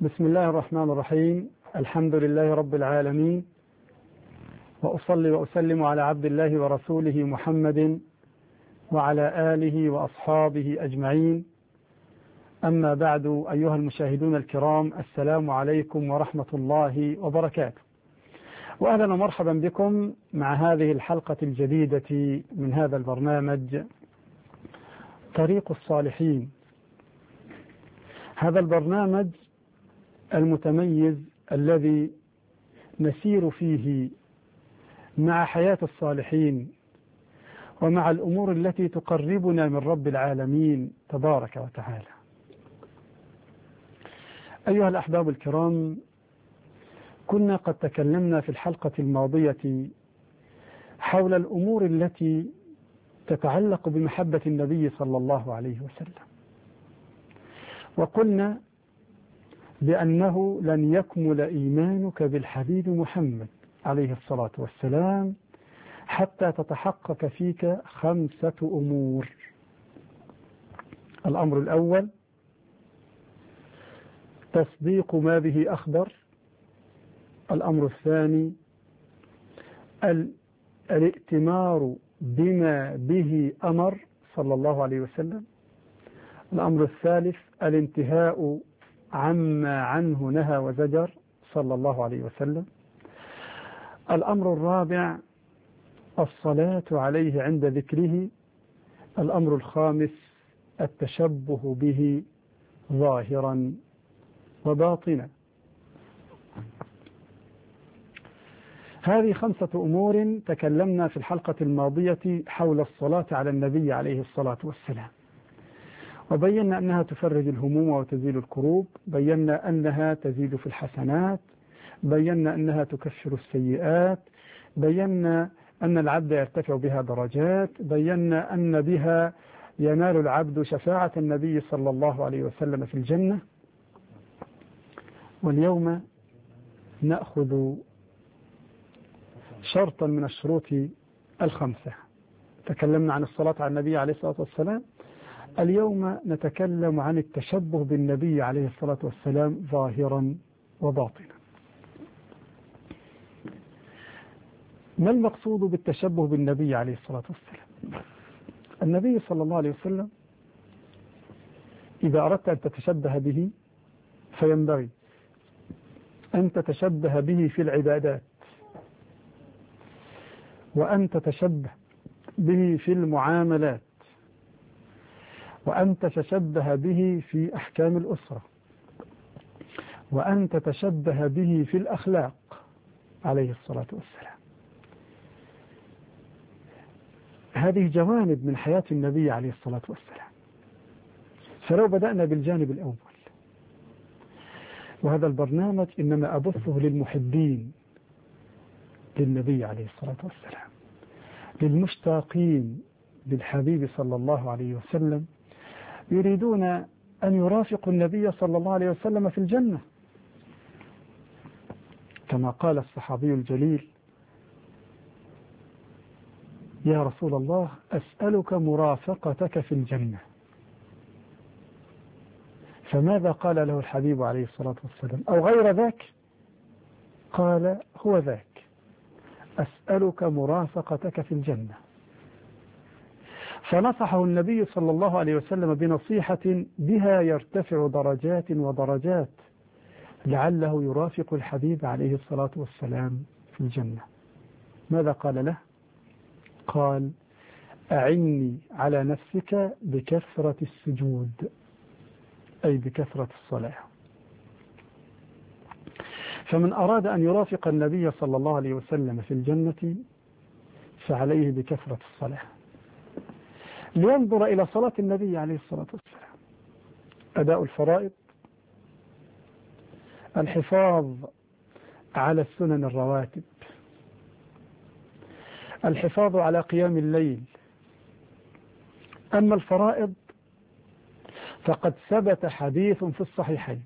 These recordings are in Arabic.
بسم الله الرحمن الرحيم. الحمد لله رب العالمين، وأصلي وأسلم على عبد الله ورسوله محمد وعلى آله وأصحابه أجمعين. أما بعد، أيها المشاهدون الكرام، السلام عليكم ورحمة الله وبركاته، وأهلا ومرحبا بكم مع هذه الحلقة الجديدة من هذا البرنامج طريق الصالحين. هذا البرنامج المتميز الذي نسير فيه مع حياة الصالحين ومع الأمور التي تقربنا من رب العالمين تبارك وتعالى. أيها الأحباب الكرام، كنا قد تكلمنا في الحلقة الماضية حول الأمور التي تتعلق بمحبة النبي صلى الله عليه وسلم، وقلنا بأنه لن يكمل إيمانك بالحبيب محمد عليه الصلاة والسلام حتى تتحقق فيك 5 أمور. الأمر الأول تصديق ما به أخبر. الأمر الثاني الائتمار بما به أمر صلى الله عليه وسلم. الأمر الثالث الانتهاء عما عنه نهى وزجر صلى الله عليه وسلم. الأمر الرابع الصلاة عليه عند ذكره. الأمر الخامس التشبه به ظاهرا وباطنا. هذه 5 أمور تكلمنا في الحلقة الماضية حول الصلاة على النبي عليه الصلاة والسلام، وبينا أنها تفرج الهموم وتزيل الكروب، بينا أنها تزيد في الحسنات، بينا أنها تكفر السيئات، بينا أن العبد يرتفع بها درجات، بينا أن بها ينال العبد شفاعة النبي صلى الله عليه وسلم في الجنة. واليوم نأخذ شرطا من الشروط 5. تكلمنا عن الصلاة على النبي عليه الصلاة والسلام. اليوم نتكلم عن التشبه بالنبي عليه الصلاة والسلام ظاهرا وباطنا. ما المقصود بالتشبه بالنبي عليه الصلاة والسلام؟ النبي صلى الله عليه وسلم إذا أردت أن تتشبه به فينبغي أن تتشبه به في العبادات، وأن تتشبه به في المعاملات، وأن تتشبه به في أحكام الأسرة، وأن تتشبه به في الأخلاق عليه الصلاة والسلام. هذه جوانب من حياة النبي عليه الصلاة والسلام. فلو بدأنا بالجانب الأول، وهذا البرنامج إنما أبثه للمحبين للنبي عليه الصلاة والسلام، للمشتاقين للحبيب صلى الله عليه وسلم، يريدون أن يرافقوا النبي صلى الله عليه وسلم في الجنة، كما قال الصحابي الجليل: يا رسول الله أسألك مرافقتك في الجنة. فماذا قال له الحبيب عليه الصلاة والسلام؟ أو غير ذاك؟ قال: هو ذاك، أسألك مرافقتك في الجنة. فنصحه النبي صلى الله عليه وسلم بنصيحة بها يرتفع درجات ودرجات، لعله يرافق الحبيب عليه الصلاة والسلام في الجنة. ماذا قال له؟ قال: أعني على نفسك بكثرة السجود، أي بكثرة الصلاة. فمن أراد أن يرافق النبي صلى الله عليه وسلم في الجنة فعليه بكثرة الصلاة، لينظر إلى صلاة النبي عليه الصلاة والسلام: أداء الفرائض، الحفاظ على السنن الرواتب، الحفاظ على قيام الليل. أما الفرائض فقد ثبت حديث في الصحيحين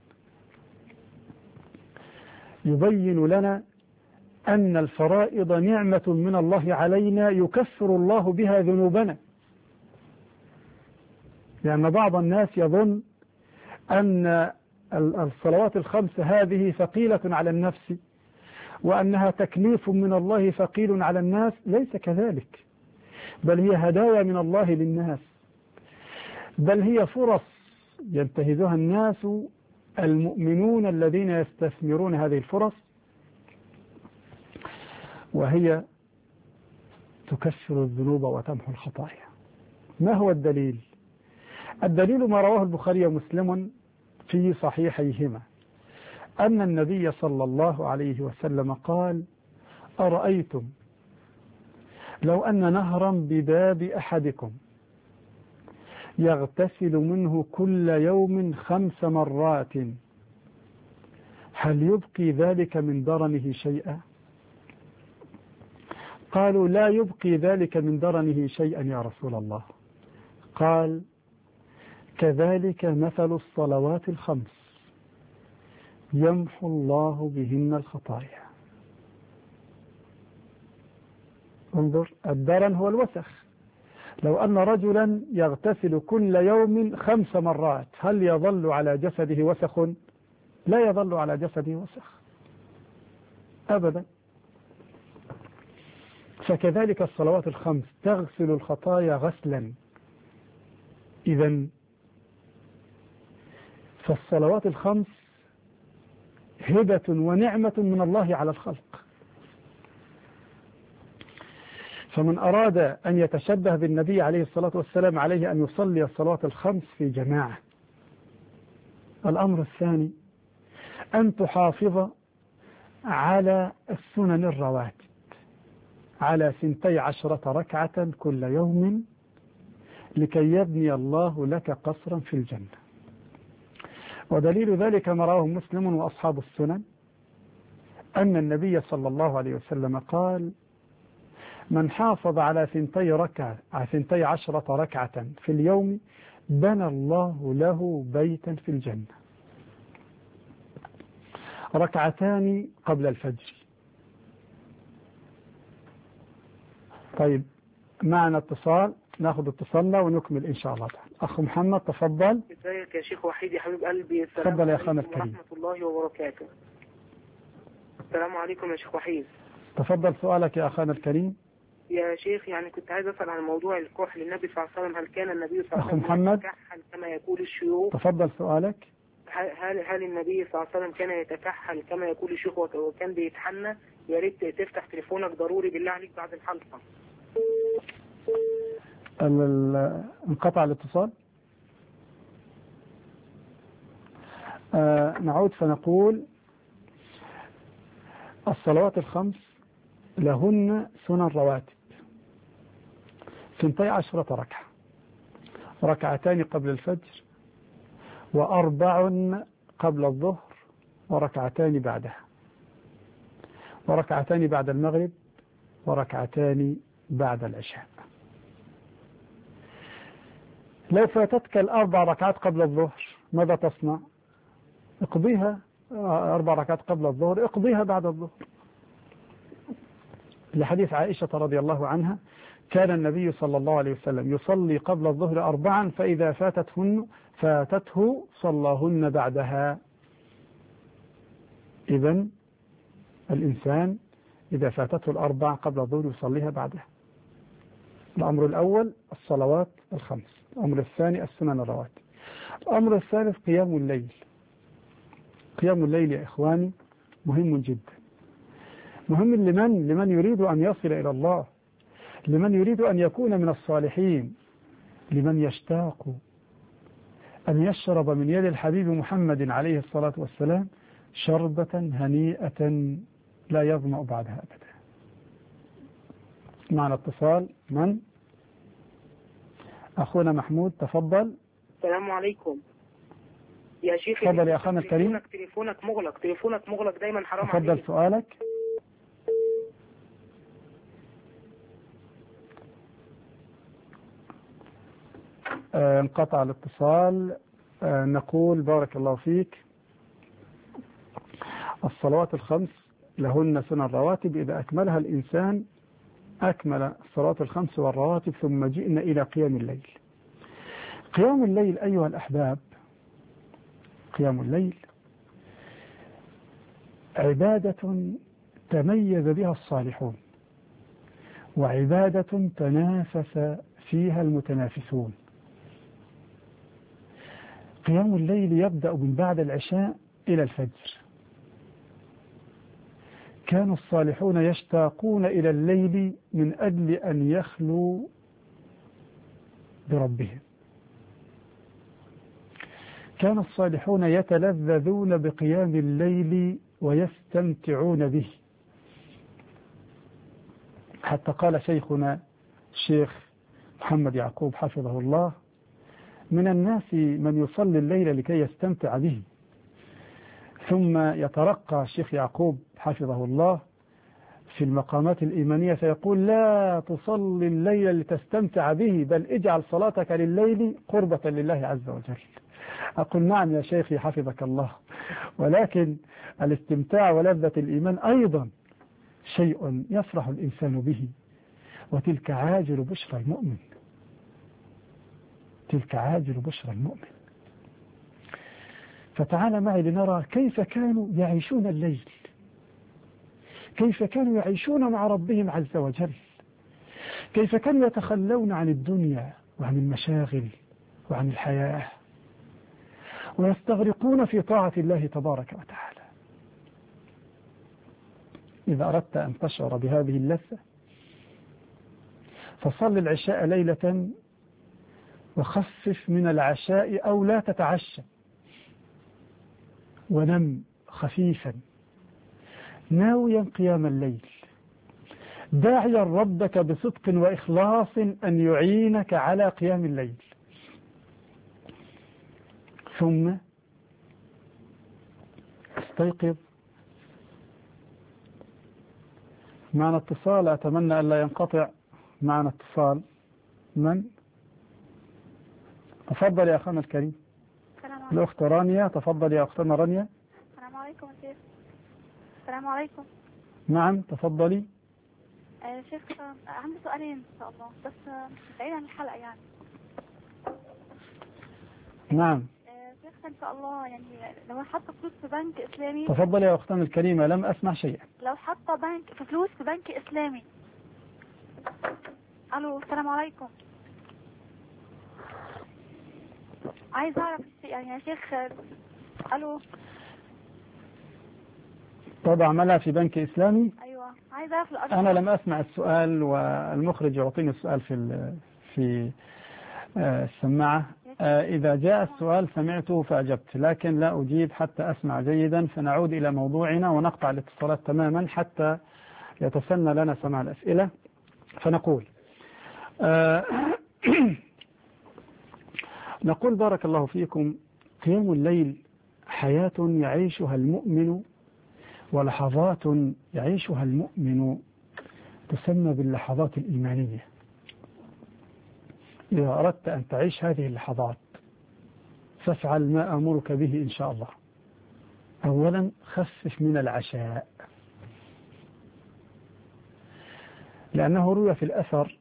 يبين لنا أن الفرائض نعمة من الله علينا يكفر الله بها ذنوبنا. لأن بعض الناس يظن أن الصلوات الخمس هذه ثقيلة على النفس وأنها تكليف من الله ثقيل على الناس، ليس كذلك، بل هي هدايا من الله للناس، بل هي فرص ينتهزها الناس المؤمنون الذين يستثمرون هذه الفرص، وهي تكفر الذنوب وتمحو الخطايا. ما هو الدليل؟ الدليل ما رواه البخاري ومسلم في صحيحيهما أن النبي صلى الله عليه وسلم قال: أرأيتم لو أن نهرا بباب أحدكم يغتسل منه كل يوم 5 مرات هل يبقي ذلك من درنه شيئا؟ قالوا: لا يبقي ذلك من درنه شيئا يا رسول الله. قال: كذلك مثل الصلوات الخمس يمحو الله بهن الخطايا. انظر، الدرن هو الوسخ. لو أن رجلا يغتسل كل يوم 5 مرات هل يظل على جسده وسخ؟ لا يظل على جسده وسخ أبدا. فكذلك الصلوات الخمس تغسل الخطايا غسلا. إذن فالصلوات الخمس هبة ونعمة من الله على الخلق، فمن أراد أن يتشبه بالنبي عليه الصلاة والسلام عليه أن يصلي الصلوات الخمس في جماعة. الأمر الثاني أن تحافظ على السنن الرواتب على 12 ركعة كل يوم لكي يبني الله لك قصرا في الجنة. ودليل ذلك ما رواه مسلم وأصحاب السنن أن النبي صلى الله عليه وسلم قال: من حافظ على 12 ركعة في اليوم بنى الله له بيتا في الجنة، ركعتان قبل الفجر. طيب، معنا اتصال، ناخذ اتصالنا ونكمل إن شاء الله تعالى. أخ محمد تفضل. ازيك يا شيخ وحيد يا حبيب قلبي؟ السلام تفضل يا عليكم أخانا الكريم. ورحمة الله وبركاته. السلام عليكم يا شيخ وحيد. تفضل سؤالك يا أخانا الكريم. يا شيخ، يعني كنت عايز أسأل عن موضوع الكحل. النبي صلى الله عليه وسلم، هل كان النبي صلى الله عليه وسلم أخ محمد يتكحل كما يقول الشيوخ؟ تفضل سؤالك. هل النبي صلى الله عليه وسلم كان يتكحل كما يقول الشيوخ وكان بيتحنى؟ يا ريت تفتح تليفونك ضروري بالله عليك بعد الحلقة. انقطع الاتصال. نعود فنقول: الصلوات الخمس لهن سنن رواتب 12 ركعة، ركعتان قبل الفجر، و4 قبل الظهر، وركعتان بعدها، وركعتان بعد المغرب، وركعتان بعد العشاء. لو فاتتك 4 ركعات قبل الظهر ماذا تصنع؟ اقضيها. 4 ركعات قبل الظهر اقضيها بعد الظهر، لحديث عائشة رضي الله عنها: كان النبي صلى الله عليه وسلم يصلي قبل الظهر 4 فإذا فاتته صلاهن بعدها. إذن الإنسان إذا فاتته 4 قبل الظهر يصليها بعدها. الأمر الأول الصلوات الخمس، الأمر الثاني السنن الرواتب، الأمر الثالث قيام الليل. قيام الليل يا إخواني مهم جدا، مهم لمن يريد أن يصل إلى الله، لمن يريد أن يكون من الصالحين، لمن يشتاق أن يشرب من يد الحبيب محمد عليه الصلاة والسلام شربة هنيئة لا يظمأ بعدها أبدا. معنا اتصال. من؟ أخونا محمود تفضل. السلام عليكم يا شيخ. تفضل يا أخانا الكريم. تليفونك مغلق دايما، حرام عليك. تفضل سؤالك. انقطع الاتصال. نقول: بارك الله فيك. الصلوات الخمس لهن سنن رواتب، إذا أكملها الإنسان أكمل الصلوات الخمس والرواتب. ثم جئنا إلى قيام الليل. قيام الليل أيها الأحباب، قيام الليل عبادة تميز بها الصالحون، وعبادة تنافس فيها المتنافسون. قيام الليل يبدأ من بعد العشاء إلى الفجر. كان الصالحون يشتاقون إلى الليل من أجل أن يخلوا بربهم. كان الصالحون يتلذذون بقيام الليل ويستمتعون به، حتى قال شيخنا الشيخ محمد يعقوب حفظه الله: من الناس من يصلي الليل لكي يستمتع به. ثم يترقى الشيخ يعقوب حفظه الله في المقامات الإيمانية فيقول: لا تصلي الليل لتستمتع به، بل اجعل صلاتك لليل قربة لله عز وجل. أقول: نعم يا شيخي حفظك الله، ولكن الاستمتاع ولذة الإيمان أيضا شيء يفرح الإنسان به، وتلك عاجل بشرى المؤمن، تلك عاجل بشرى المؤمن. فتعال معي لنرى كيف كانوا يعيشون الليل، كيف كانوا يعيشون مع ربهم عز وجل، كيف كانوا يتخلون عن الدنيا وعن المشاغل وعن الحياة، ويستغرقون في طاعة الله تبارك وتعالى. إذا أردت أن تشعر بهذه اللذة فصل العشاء ليلة وخفف من العشاء أو لا تتعشى، ونم خفيفا ناويا قيام الليل، داعيا ربك بصدق وإخلاص أن يعينك على قيام الليل. ثم استيقظ. معنا اتصال، أتمنى أن لا ينقطع. معنا اتصال. من؟ تفضل يا أخانا الكريم. الأخت رانيا، تفضل يا أختنا رانيا. السلام عليكم يا شيخ. السلام عليكم. نعم تفضلي. شيخ عندي سؤالين إن شاء الله، بس بعيد عن الحلقة يعني. نعم. شيخ إن شاء الله يعني لو حاطة فلوس في بنك إسلامي. تفضلي يا أختنا الكريمة، لم أسمع شيئا. لو حاطة فلوس في بنك إسلامي. ألو السلام عليكم. عايز أعرف يعني يا شيخ. ألو. تضع مالها في بنك إسلامي؟ أيوة عايز أعرف أنا لم أسمع السؤال، والمخرج يعطيني السؤال في السماعة. إذا جاء السؤال سمعته فأجبت، لكن لا أجيب حتى أسمع جيدا. فنعود إلى موضوعنا ونقطع الاتصالات تماما حتى يتسنى لنا سماع الأسئلة. فنقول نقول بارك الله فيكم: قيام الليل حياة يعيشها المؤمن ولحظات يعيشها المؤمن تسمى باللحظات الإيمانية. إذا أردت أن تعيش هذه اللحظات فافعل ما أمرك به إن شاء الله. أولا خفف من العشاء، لأنه روى في الأثر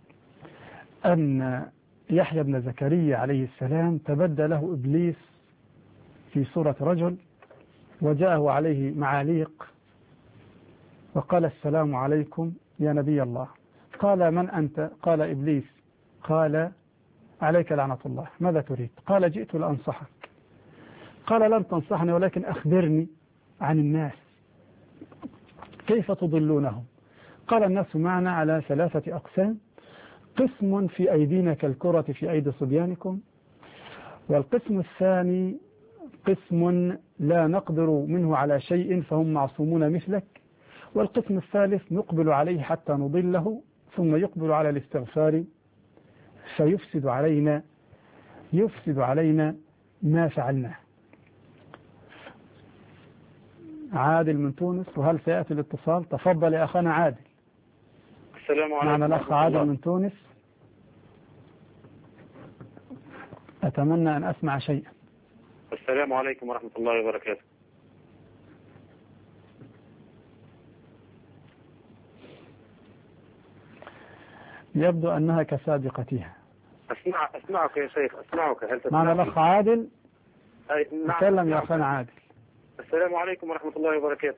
أن يحيى بن زكريا عليه السلام تبدى له إبليس في صورة رجل، وجاءه عليه معاليق وقال: السلام عليكم يا نبي الله. قال: من أنت؟ قال: إبليس. قال: عليك لعنة الله، ماذا تريد؟ قال: جئت لأنصحك. قال: لن تنصحني، ولكن أخبرني عن الناس، كيف تضلونهم؟ قال: الناس معنا على 3 أقسام: قسم في أيدينا كالكرة في أيدي صبيانكم، والقسم الثاني قسم لا نقدر منه على شيء فهم معصومون مثلك، والقسم الثالث نقبل عليه حتى نضله ثم يقبل على الاستغفار فيفسد علينا ما فعلناه. عادل من تونس، وهل سيأتي الاتصال؟ تفضل يا أخانا عادل. السلام عليكم. معنا الأخ عادل من تونس. أتمنى أن أسمع شيئا. السلام عليكم ورحمة الله وبركاته. يبدو أنها كسابقتها. أسمعك يا شيخ، أسمعك. هل تسمعني؟ معنا الأخ عادل. نعم. تكلم يا أخانا عادل. السلام عليكم ورحمة الله وبركاته.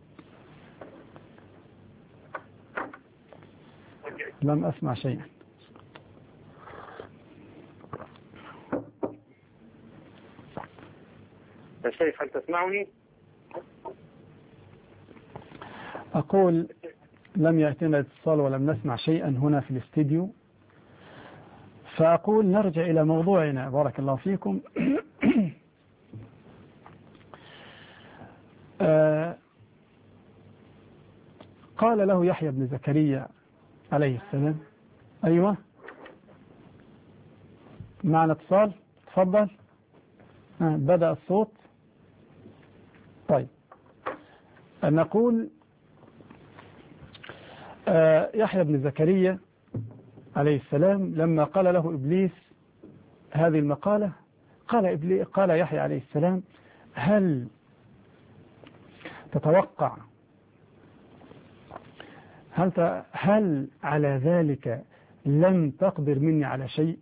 لم أسمع شيئا. يا شيخ هل تسمعني؟ أقول لم يأتينا اتصال ولم نسمع شيئا هنا في الاستديو، فأقول نرجع إلى موضوعنا. بارك الله فيكم. قال له يحيى بن زكريا عليه السلام. أيوة معنا اتصال، تفضل. بدأ الصوت. طيب نقول يحيى بن زكريا عليه السلام لما قال له إبليس هذه المقالة، قال يحيى عليه السلام: هل تتوقع هل على ذلك لم تقدر مني على شيء؟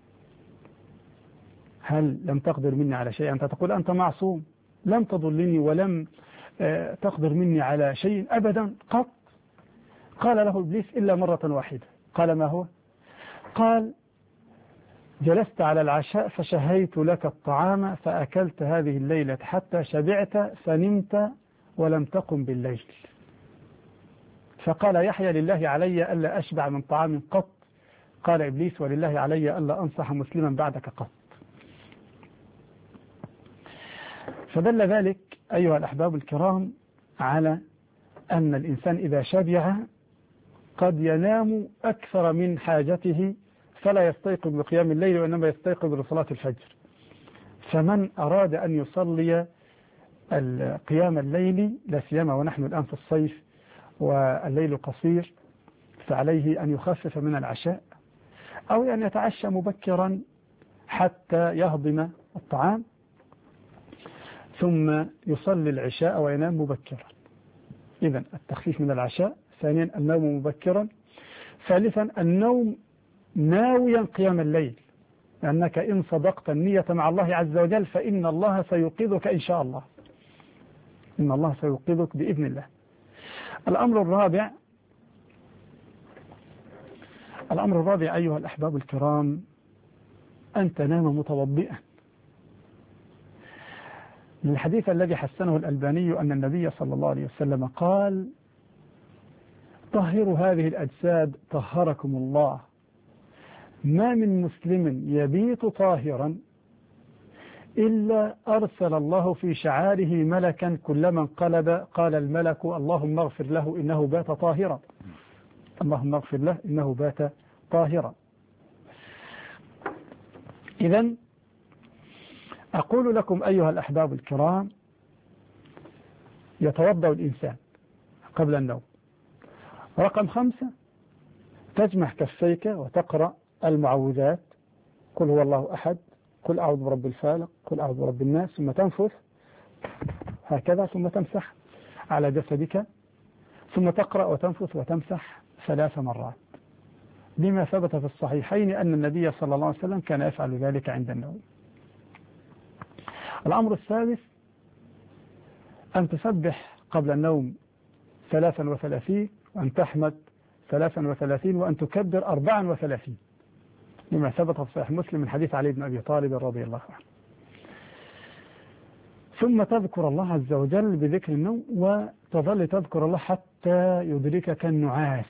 هل لم تقدر مني على شيء؟ أنت تقول أنت معصوم، لم تضلني ولم تقدر مني على شيء أبدا قط. قال له إبليس إلا مرة واحدة. قال: ما هو؟ قال: جلست على العشاء فشهيت لك الطعام فأكلت هذه الليلة حتى شبعت فنمت ولم تقم بالليل. فقال يحيى: لله علي ألا أشبع من طعام قط. قال إبليس: ولله علي ألا أنصح مسلما بعدك قط. فدل ذلك أيها الأحباب الكرام على أن الإنسان إذا شبع قد ينام أكثر من حاجته فلا يستيقظ بقيام الليل وإنما يستيقظ لصلاة الفجر. فمن أراد أن يصلي قيام الليل لا سيما ونحن الآن في الصيف والليل قصير، فعليه أن يخفف من العشاء أو أن يتعشى مبكرا حتى يهضم الطعام ثم يصلي العشاء وينام مبكرا. إذن التخفيف من العشاء. ثانيا النوم مبكرا. ثالثا النوم ناويا قيام الليل، لأنك إن صدقت النية مع الله عز وجل فإن الله سيوقظك إن شاء الله. إن الله سيوقظك بإذن الله. الأمر الرابع أيها الأحباب الكرام أن تنام متوضئا. الحديث الذي حسنه الألباني أن النبي صلى الله عليه وسلم قال: طهروا هذه الأجساد طهركم الله. ما من مسلم يبيت طاهرا إلا أرسل الله في شعاره ملكا كلما انقلب قال الملك: اللهم اغفر له إنه بات طاهرا. اللهم اغفر له إنه بات طاهرا. إذن أقول لكم أيها الأحباب الكرام: يتوضأ الإنسان قبل النوم. رقم 5: تجمع كفيك وتقرأ المعوذات: قل هو الله أحد، قل أعوذ برب الفالق، قل أعوذ برب الناس، ثم تنفث هكذا ثم تمسح على جسدك، ثم تقرأ وتنفث وتمسح 3 مرات، لما ثبت في الصحيحين أن النبي صلى الله عليه وسلم كان يفعل ذلك عند النوم. الأمر الثالث أن تسبح قبل النوم 33 وأن تحمد 33 وأن تكبر 34 لما ثبت في صحيح مسلم من حديث علي بن أبي طالب رضي الله عنه. ثم تذكر الله عز وجل بذكر النوم وتظل تذكر الله حتى يدركك النعاس،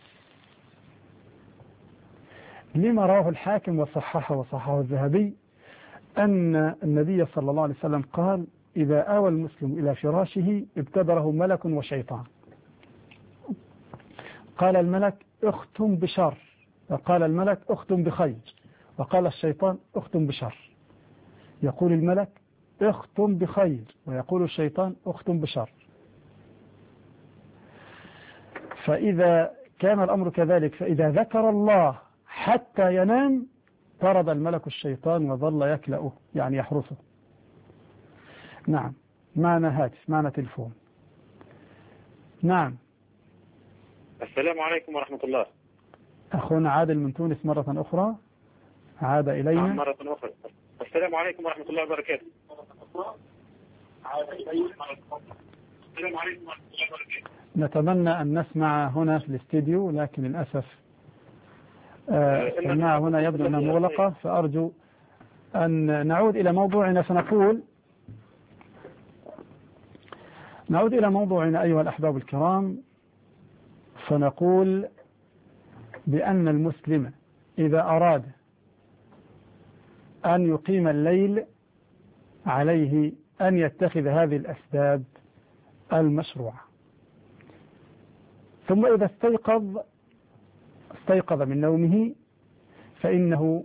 لما رواه الحاكم وصححه الذهبي أن النبي صلى الله عليه وسلم قال: إذا آوى المسلم إلى فراشه ابتدره ملك وشيطان. قال الملك: اختم بشر، وقال الملك: اختم بخير، وقال الشيطان: اختم بشر. يقول الملك: اختم بخير، ويقول الشيطان: اختم بشر. فإذا كان الأمر كذلك فإذا ذكر الله حتى ينام طرد الملك الشيطان وظل يكلأه يعني يحرسه. نعم. معنا هاتف، معنا تلفون. نعم. السلام عليكم ورحمة الله. أخونا عادل من تونس مرة أخرى عاد إلينا. مرة أخرى. السلام عليكم ورحمة الله وبركاته. نتمنى أن نسمع هنا في الاستديو، لكن للأسف السماعة هنا يبدو أنها مغلقة، فأرجو أن نعود إلى موضوعنا. نعود إلى موضوعنا أيها الأحباب الكرام، فنقول بأن المسلم إذا أراد أن يقيم الليل عليه أن يتخذ هذه الأسباب المشروعة. ثم إذا استيقظ من نومه، فإنه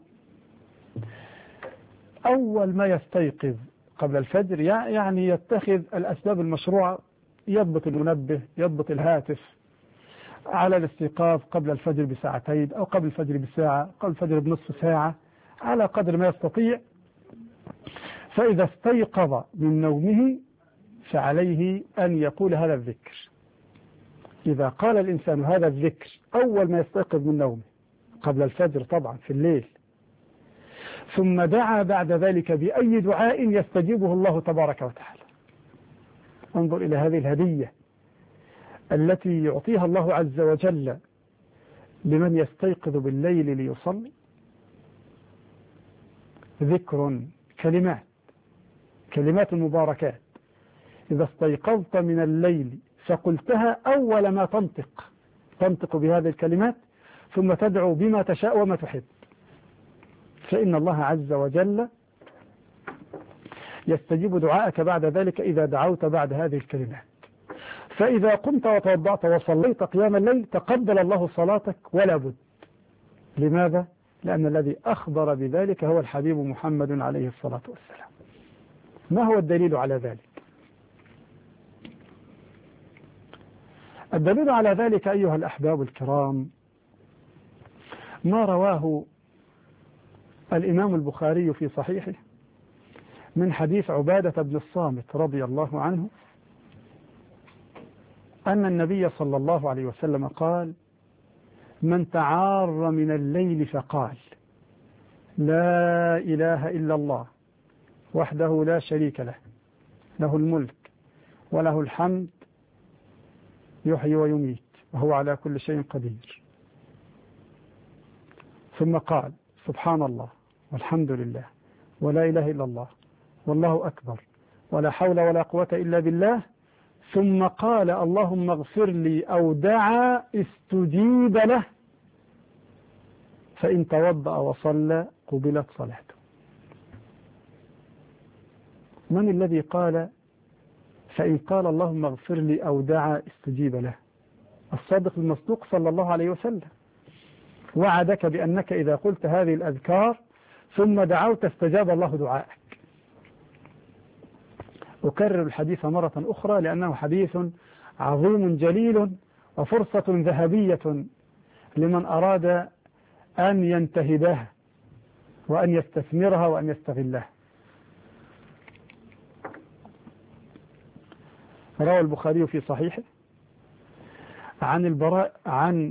أول ما يستيقظ قبل الفجر يعني يتخذ الأسباب المشروعة، يضبط المنبه، يضبط الهاتف على الاستيقاظ قبل الفجر بساعتين أو قبل الفجر بساعة، قبل الفجر بنصف ساعة، على قدر ما يستطيع. فإذا استيقظ من نومه فعليه أن يقول هذا الذكر. إذا قال الإنسان هذا الذكر أول ما يستيقظ من نومه قبل الفجر طبعا في الليل، ثم دعا بعد ذلك بأي دعاء يستجيبه الله تبارك وتعالى. انظر إلى هذه الهدية التي يعطيها الله عز وجل لمن يستيقظ بالليل ليصلي. ذكر، كلمات مباركات. إذا استيقظت من الليل فقلتها أول ما تنطق بهذه الكلمات، ثم تدعو بما تشاء وما تحب، فإن الله عز وجل يستجيب دعاءك بعد ذلك إذا دعوت بعد هذه الكلمات. فإذا قمت وتوضعت وصليت قيام الليل تقبل الله صلاتك ولا بد. لماذا؟ لأن الذي أخبر بذلك هو الحبيب محمد عليه الصلاة والسلام. ما هو الدليل على ذلك؟ الدليل على ذلك أيها الأحباب الكرام ما رواه الإمام البخاري في صحيحه من حديث عبادة بن الصامت رضي الله عنه أن النبي صلى الله عليه وسلم قال: من تعار من الليل فقال لا إله إلا الله وحده لا شريك له، له الملك وله الحمد يحيي ويميت وهو على كل شيء قدير، ثم قال سبحان الله والحمد لله ولا إله إلا الله والله أكبر ولا حول ولا قوة إلا بالله، ثم قال اللهم اغفر لي أو دعا استجيب له، فإن توضأ وصلى قبلت صلاته. من الذي قال فإن قال اللهم اغفر لي أو دعا استجيب له؟ الصادق المصدوق صلى الله عليه وسلم وعدك بأنك إذا قلت هذه الأذكار ثم دعوت استجاب الله دعائك. أكرر الحديث مرة أخرى لأنه حديث عظيم جليل وفرصة ذهبية لمن أراد أن ينتهبها وأن يستثمرها وأن يستغلها. روى البخاري في صحيحه عن البراء عن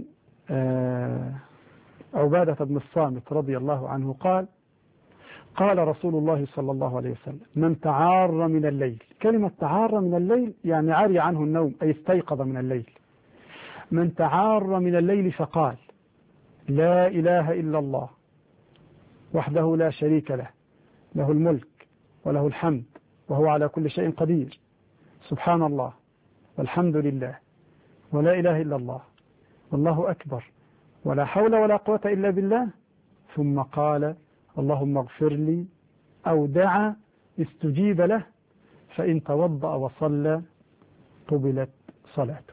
عبادة بن الصامت رضي الله عنه قال: قال رسول الله صلى الله عليه وسلم: من تعار من الليل. كلمة تعار من الليل يعني عري عنه النوم، أي استيقظ من الليل. من تعار من الليل فقال لا إله إلا الله وحده لا شريك له، له الملك وله الحمد وهو على كل شيء قدير، سبحان الله والحمد لله ولا إله إلا الله والله أكبر ولا حول ولا قوة إلا بالله، ثم قال اللهم اغفر لي أو دعا استجيب له، فإن توضأ وصلى قبلت صلاته.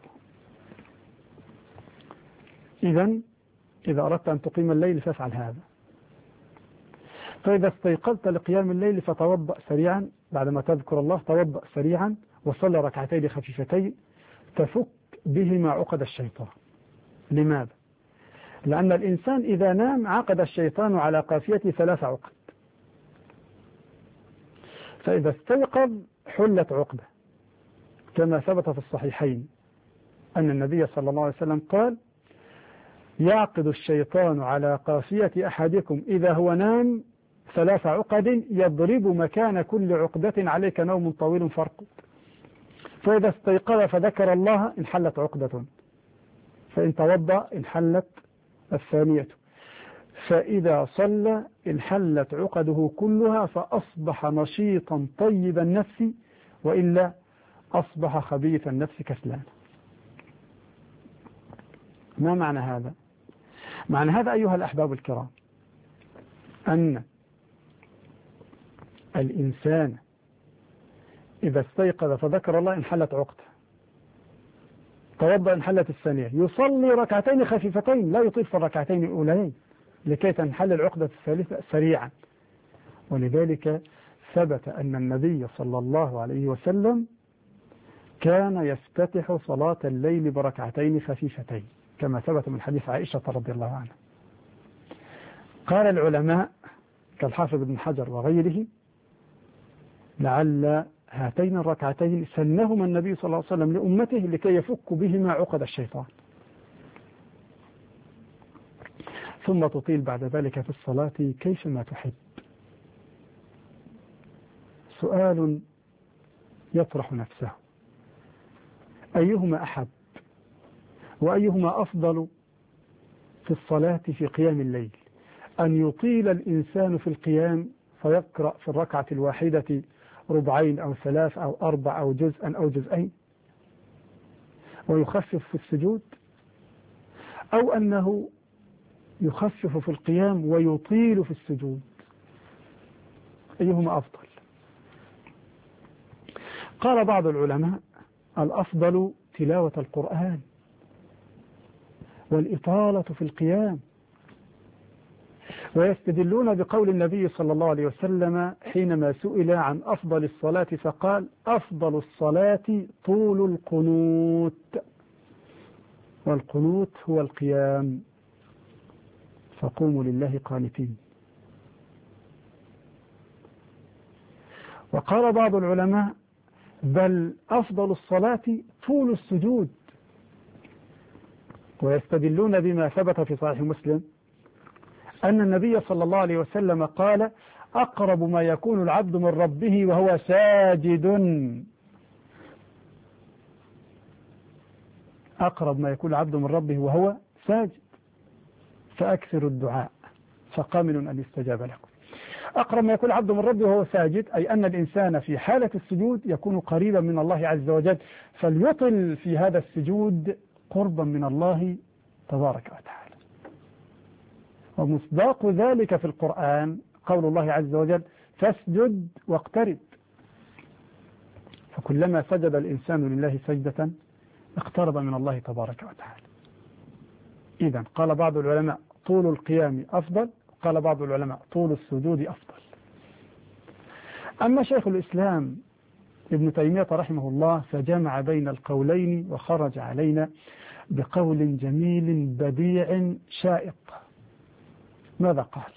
إذا أردت أن تقيم الليل فافعل هذا. فإذا استيقظت لقيام الليل فتوضأ سريعا، بعدما تذكر الله توضأ سريعا وصلى ركعتين خفيفتين تفك بهما عقد الشيطان. لماذا؟ لأن الإنسان إذا نام عقد الشيطان على قافيته 3 عقد، فإذا استيقظ حلت عقدة، كما ثبت في الصحيحين أن النبي صلى الله عليه وسلم قال: يعقد الشيطان على قافية أحدكم إذا هو نام 3 عقد يضرب مكان كل عقدة عليك نوم طويل فارقد. فإذا استيقظ فذكر الله انحلت عقدة، فإن توضأ انحلت الثانية، فإذا صلى انحلت عقده كلها فأصبح نشيطا طيب النفس، وإلا أصبح خبيث النفس كسلان. ما معنى هذا؟ معنى هذا أيها الأحباب الكرام أن الإنسان إذا استيقظ فذكر الله انحلت عقده، توضأ انحلت الثانية، يصلي ركعتين خفيفتين لا يطيل في الركعتين الأولين لكي تنحل العقدة الثالثة سريعا. ولذلك ثبت أن النبي صلى الله عليه وسلم كان يفتتح صلاة الليل بركعتين خفيفتين كما ثبت من حديث عائشة رضي الله عنها. قال العلماء كالحافظ ابن حجر وغيره لعل هاتين الركعتين سنهما النبي صلى الله عليه وسلم لأمته لكي يفك بهما عقد الشيطان، ثم تطيل بعد ذلك في الصلاة كيفما تحب. سؤال يطرح نفسه: أيهما أحب وأيهما أفضل في الصلاة في قيام الليل؟ أن يطيل الإنسان في القيام فيقرأ في الركعة الواحدة ربعين أو 3 أو 4 أو جزءا أو جزئين ويخفف في السجود، أو أنه يخفف في القيام ويطيل في السجود؟ أيهما أفضل؟ قال بعض العلماء الأفضل تلاوة القرآن والإطالة في القيام، ويستدلون بقول النبي صلى الله عليه وسلم حينما سئل عن أفضل الصلاة فقال: أفضل الصلاة طول القنوت، والقنوت هو القيام، فقوموا لله قانتين. وقال بعض العلماء: بل أفضل الصلاة طول السجود، ويستدلون بما ثبت في صحيح مسلم أن النبي صلى الله عليه وسلم قال: أقرب ما يكون العبد من ربه وهو ساجد، أقرب ما يكون العبد من ربه وهو ساجد، فأكثر الدعاء فقامل أن يستجاب لكم. أقرب ما يكون العبد من ربه وهو ساجد، أي أن الإنسان في حالة السجود يكون قريبا من الله عز وجل، فليطل في هذا السجود قربا من الله تبارك وتعالى. ومصداق ذلك في القرآن قول الله عز وجل: فاسجد واقترب. فكلما سجد الإنسان لله سجدة اقترب من الله تبارك وتعالى. إذن قال بعض العلماء طول القيام أفضل، قال بعض العلماء طول السجود أفضل. أما شيخ الإسلام ابن تيمية رحمه الله فجمع بين القولين وخرج علينا بقول جميل بديع شائق. ماذا قال؟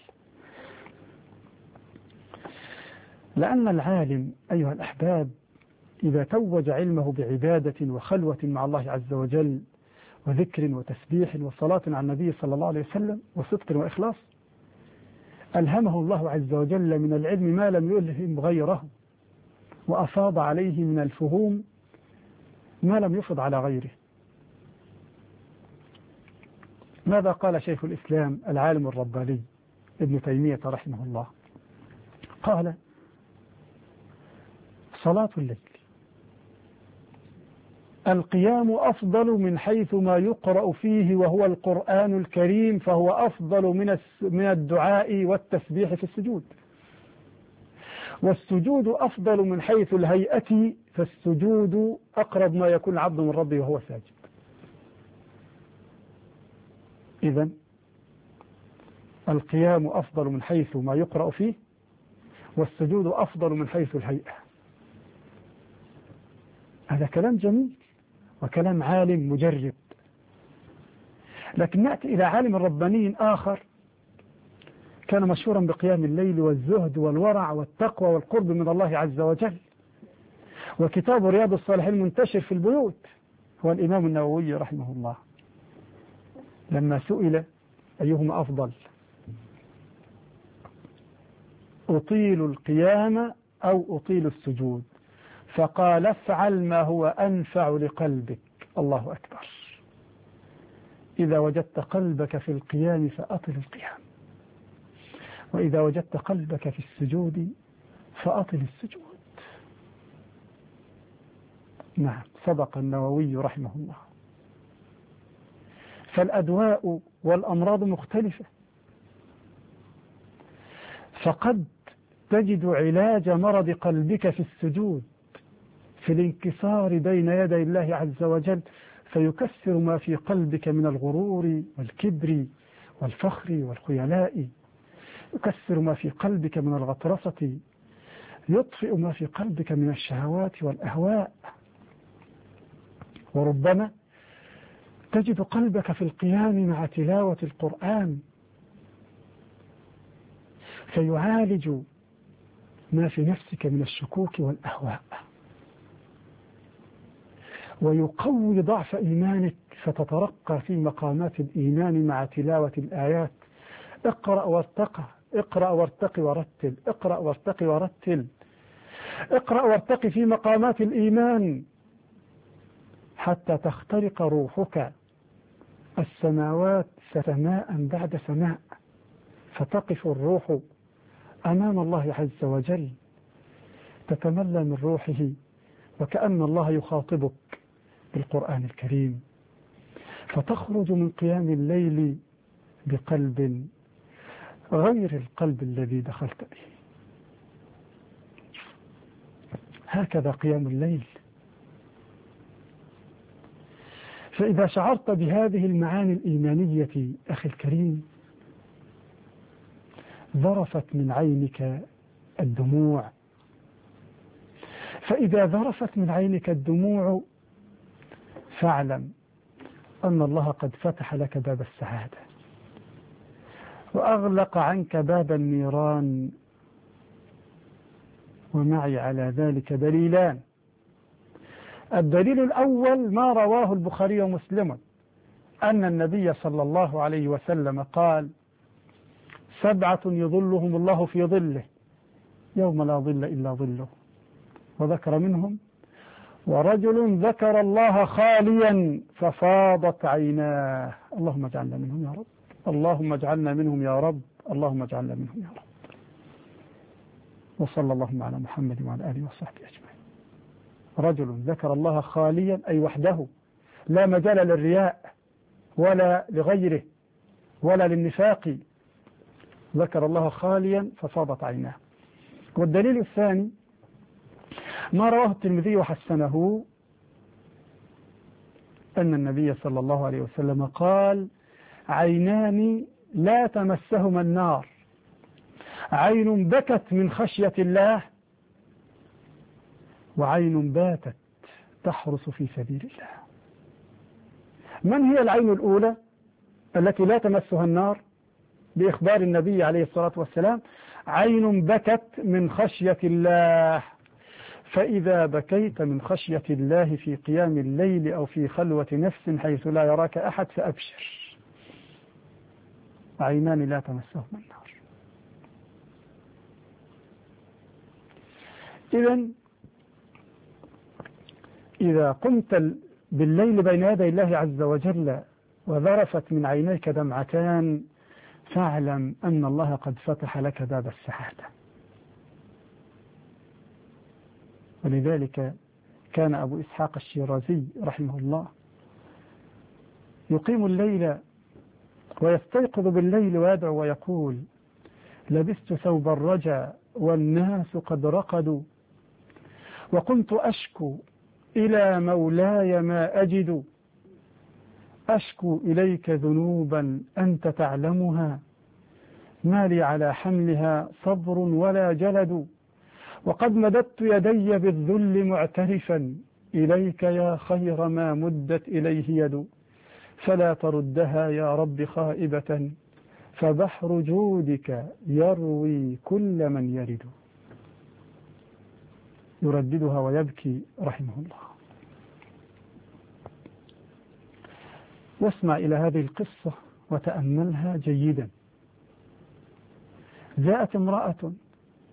لأن العالم أيها الأحباب إذا توج علمه بعبادة وخلوة مع الله عز وجل وذكر وتسبيح وصلاة على النبي صلى الله عليه وسلم وصدق وإخلاص، ألهمه الله عز وجل من العلم ما لم يلهم غيره، وأفاض عليه من الفهوم ما لم يفض على غيره. ماذا قال شيخ الإسلام العالم الرباني ابن تيمية رحمه الله؟ قال: صلاة الليل القيام أفضل من حيث ما يقرأ فيه وهو القرآن الكريم، فهو أفضل من الدعاء والتسبيح في السجود. والسجود أفضل من حيث الهيئة، فالسجود أقرب ما يكون العبد من ربه وهو ساجد. إذن القيام أفضل من حيث ما يقرأ فيه، والسجود أفضل من حيث الهيئة. هذا كلام جميل وكلام عالم مجرب. لكن نأتي إلى عالم رباني آخر كان مشهورا بقيام الليل والزهد والورع والتقوى والقرب من الله عز وجل، وكتاب رياض الصالحين منتشر في البيوت، هو الإمام النووي رحمه الله. لما سئل أيهما أفضل أطيل القيام أو أطيل السجود؟ فقال افعل ما هو أنفع لقلبك. الله أكبر. إذا وجدت قلبك في القيام فأطل القيام، وإذا وجدت قلبك في السجود فأطل السجود. نعم، صدق النووي رحمه الله. فالأدواء والأمراض مختلفة، فقد تجد علاج مرض قلبك في السجود، في الانكسار بين يدي الله عز وجل، فيكسر ما في قلبك من الغرور والكبر والفخر والخيلاء، يكسر ما في قلبك من الغطرسة، يطفئ ما في قلبك من الشهوات والأهواء. وربما تجد قلبك في القيام مع تلاوة القرآن فيعالج ما في نفسك من الشكوك والأهواء، ويقوي ضعف إيمانك فتترقى في مقامات الإيمان مع تلاوة الآيات. اقرأ وارتقى، اقرأ وارتقي ورتل، اقرأ وارتقي ورتل، اقرأ وارتقي في مقامات الإيمان حتى تخترق روحك السماوات سماء بعد سماء، فتقف الروح أمام الله عز وجل تتملى من روحه، وكأن الله يخاطبك بالقرآن الكريم، فتخرج من قيام الليل بقلب غير القلب الذي دخلت به. هكذا قيام الليل. فإذا شعرت بهذه المعاني الإيمانية أخي الكريم ذرفت من عينك الدموع، فإذا ذرفت من عينك الدموع فاعلم أن الله قد فتح لك باب السعادة وأغلق عنك باب النيران. ومعي على ذلك دليلان. الدليل الأول ما رواه البخاري ومسلم أن النبي صلى الله عليه وسلم قال: 7 يظلهم الله في ظله يوم لا ظل إلا ظله، وذكر منهم: ورجل ذكر الله خاليا ففاضت عيناه. اللهم اجعلنا منهم يا رب، اللهم اجعلنا منهم يا رب، اللهم اجعلنا منهم يا رب. وصلى اللهم على محمد وعلى آله وصحبه أجمعين. رجل ذكر الله خاليا أي وحده، لا مجال للرياء ولا لغيره ولا للنفاق، ذكر الله خاليا ففاضت عيناه. والدليل الثاني ما رواه الترمذي وحسنه أن النبي صلى الله عليه وسلم قال: عينان لا تمسهما النار، عين بكت من خشية الله، وعين باتت تحرس في سبيل الله. من هي العين الأولى التي لا تمسها النار بإخبار النبي عليه الصلاة والسلام؟ عين بكت من خشية الله. فإذا بكيت من خشية الله في قيام الليل أو في خلوة نفس حيث لا يراك أحد فأبشر، عينان لا تمسهما النار. إذا قمت بالليل بين يدي الله عز وجل وذرفت من عينيك دمعتان فاعلم أن الله قد فتح لك باب السعادة. ولذلك كان أبو إسحاق الشيرازي رحمه الله يقيم الليل ويستيقظ بالليل ويدعو ويقول: لبست ثوب الرجا والناس قد رقدوا، وكنت أشكو إلى مولاي ما أجد، أشكو إليك ذنوبا أنت تعلمها، ما لي على حملها صبر ولا جلد، وقد مددت يدي بالذل معترفا إليك يا خير ما مدت إليه يد، فلا تردها يا رب خائبة، فبحر جودك يروي كل من يرد. يرددها ويبكي رحمه الله. واسمع إلى هذه القصة وتأملها جيدا. جاءت امرأة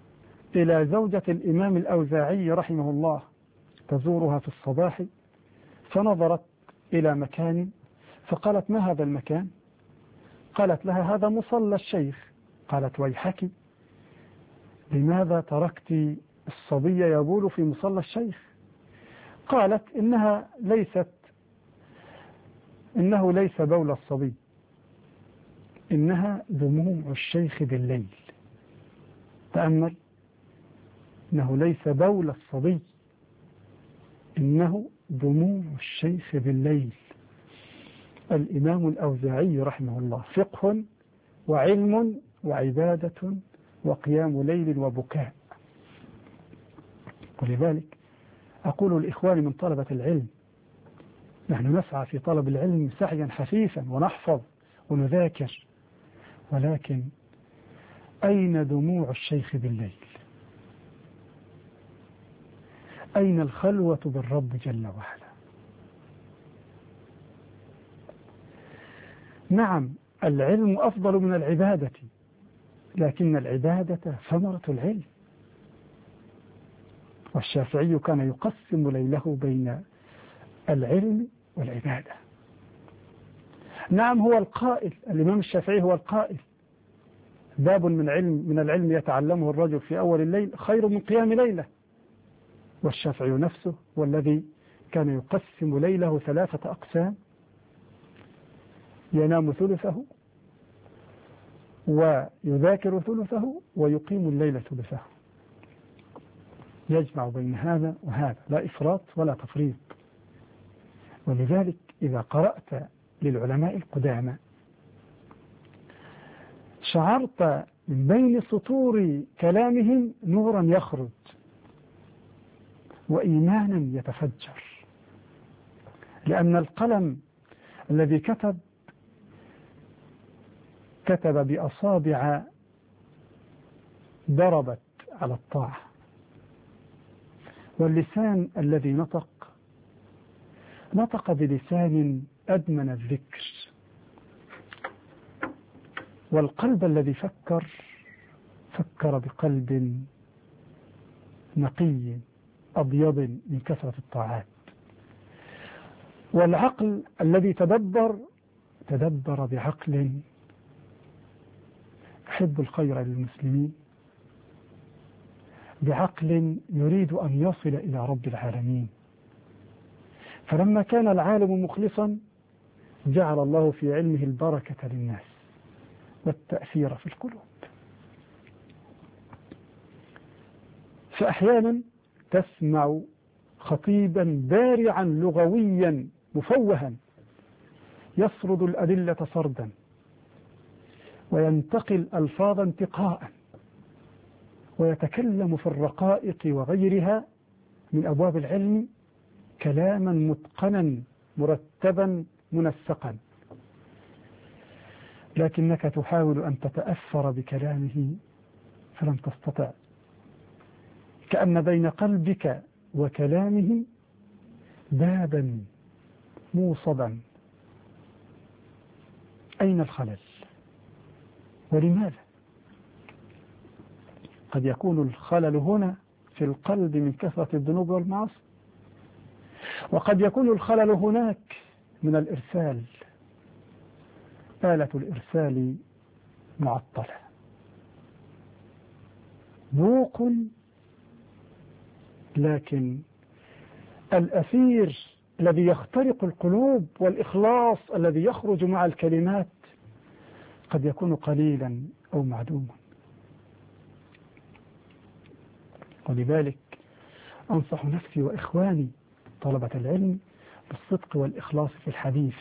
إلى زوجة الإمام الأوزاعي رحمه الله تزورها في الصباح، فنظرت إلى مكان فقالت: ما هذا المكان؟ قالت لها: هذا مصلى الشيخ. قالت: ويحك، لماذا تركت الصبي يبول في مصلى الشيخ؟ قالت: إنه ليس بول الصبي، إنها دموع الشيخ بالليل. تأمل، إنه ليس بول الصبي، إنه دموع الشيخ بالليل. الإمام الأوزاعي رحمه الله فقه وعلم وعبادة وقيام ليل وبكاء. ولذلك أقول لإخواني من طلبة العلم: نحن نسعى في طلب العلم سعيا حثيثا ونحفظ ونذاكر، ولكن أين دموع الشيخ بالليل؟ أين الخلوة بالرب جل وعلا؟ نعم، العلم أفضل من العبادة، لكن العبادة ثمرة العلم. والشافعي كان يقسم ليله بين العلم والعبادة. نعم، هو القائل، الإمام الشافعي هو القائل: باب من العلم يتعلمه الرجل في أول الليل خير من قيام ليلة. والشافعي نفسه والذي كان يقسم ليله 3 أقسام: ينام ثلثه، ويذاكر ثلثه، ويقيم الليل ثلثه. يجمع بين هذا وهذا، لا إفراط ولا تفريط. ولذلك إذا قرأت للعلماء القدامى شعرت من بين سطور كلامهم نورا يخرج وإيمانا يتفجر، لأن القلم الذي كتب بأصابع ضربت على الطاعة، واللسان الذي نطق بلسان أدمن الذكر، والقلب الذي فكر بقلب نقي أبيض من كثرة الطاعات، والعقل الذي تدبر بعقل يحب الخير للمسلمين، بعقل يريد أن يصل إلى رب العالمين. فلما كان العالم مخلصا جعل الله في علمه البركة للناس والتأثير في القلوب. فأحيانا تسمع خطيبا بارعا لغويا مفوها يسرد الأدلة سردا وينتقل ألفاظ انتقاء ويتكلم في الرقائق وغيرها من أبواب العلم كلاما متقنا مرتبا منسقا، لكنك تحاول أن تتأثر بكلامه فلم تستطع، كأن بين قلبك وكلامه بابا موصدا. أين الخلل؟ ولماذا؟ قد يكون الخلل هنا في القلب من كثرة الذنوب والمعاصي، وقد يكون الخلل هناك من الإرسال، آلة الإرسال معطلة. بوق، لكن الأثير الذي يخترق القلوب والإخلاص الذي يخرج مع الكلمات قد يكون قليلا أو معدوما. ولذلك أنصح نفسي وإخواني طلبة العلم بالصدق والإخلاص في الحديث.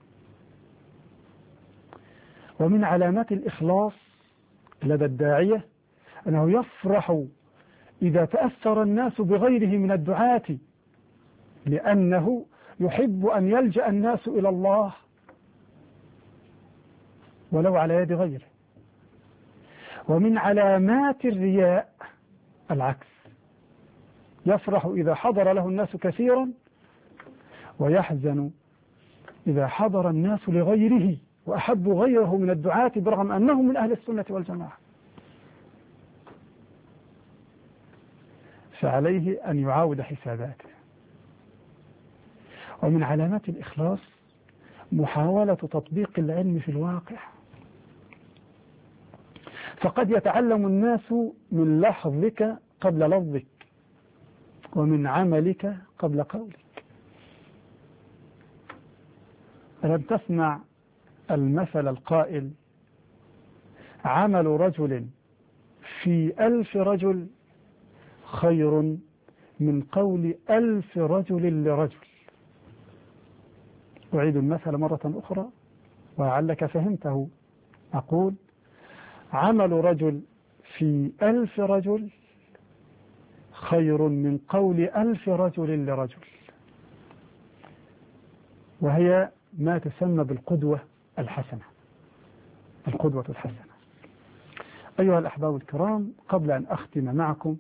ومن علامات الإخلاص لدى الداعية أنه يفرح إذا تأثر الناس بغيره من الدعاة، لأنه يحب أن يلجأ الناس إلى الله ولو على يد غيره. ومن علامات الرياء العكس، يفرح إذا حضر له الناس كثيرا ويحزن إذا حضر الناس لغيره وأحبوا غيره من الدعاة برغم أنهم من أهل السنة والجماعة. فعليه أن يعاود حساباته. ومن علامات الإخلاص محاولة تطبيق العلم في الواقع، فقد يتعلم الناس من لحظك قبل لفظك، ومن عملك قبل قولك. ألم تسمع المثل القائل: عمل رجل في 1000 رجل خير من قول 1000 رجل لرجل. أعيد المثل مرة أخرى ولعلك فهمته. أقول: عمل رجل في 1000 رجل خير من قول 1000 رجل لرجل، وهي ما تسمى بالقدوة الحسنة. القدوة الحسنة. أيها الأحباب الكرام، قبل أن أختم معكم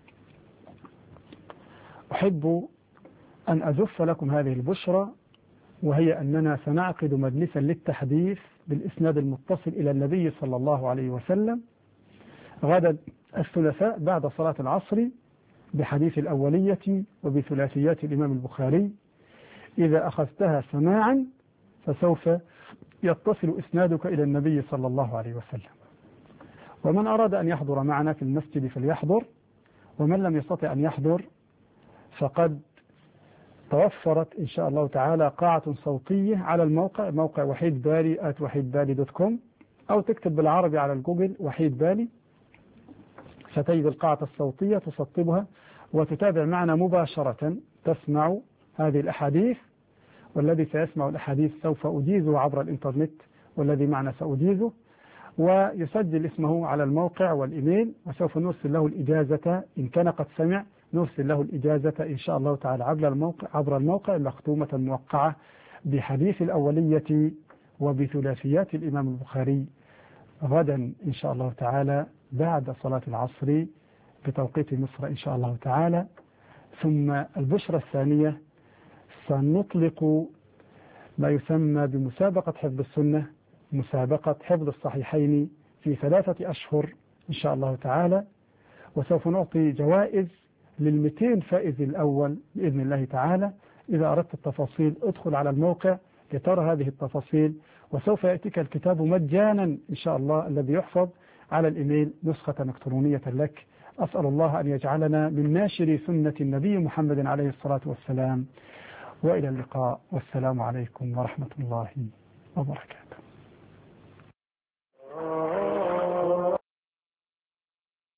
أحب أن أزف لكم هذه البشرى، وهي أننا سنعقد مجلسا للتحديث بالإسناد المتصل إلى النبي صلى الله عليه وسلم غدا الثلاثاء بعد صلاة العصر بحديث الأولية وبثلاثيات الإمام البخاري. إذا أخذتها سماعا فسوف يتصل إسنادك إلى النبي صلى الله عليه وسلم. ومن أراد أن يحضر معنا في المسجد فليحضر، ومن لم يستطع أن يحضر فقد توفرت إن شاء الله تعالى قاعة صوتية على الموقع، موقع وحيد بالي @وحيدبالي.com، أو تكتب بالعربي على الجوجل وحيد بالي فتجد القاعة الصوتية تسطبها وتتابع معنا مباشرة، تسمع هذه الأحاديث، والذي سيسمع الأحاديث سوف أجيزه عبر الإنترنت، والذي معنا سأجيزه، ويسجل اسمه على الموقع والإيميل، وسوف نرسل له الإجازة إن كان قد سمع، نرسل له الإجازة إن شاء الله تعالى عبر الموقع مختومة موقعة بحديث الأولية وبثلاثيات الإمام البخاري غدا إن شاء الله تعالى بعد صلاة العصر بتوقيت مصر إن شاء الله تعالى. ثم البشرة الثانية، سنطلق ما يسمى بمسابقة حفظ السنة، مسابقة حفظ الصحيحين في 3 أشهر إن شاء الله تعالى، وسوف نعطي جوائز لل200 فائز الأول بإذن الله تعالى. إذا أردت التفاصيل ادخل على الموقع لترى هذه التفاصيل، وسوف يأتيك الكتاب مجانا إن شاء الله الذي يحفظ على الإيميل نسخة إلكترونية لك. أسأل الله أن يجعلنا من ناشر سنة النبي محمد عليه الصلاة والسلام، وإلى اللقاء، والسلام عليكم ورحمة الله وبركاته.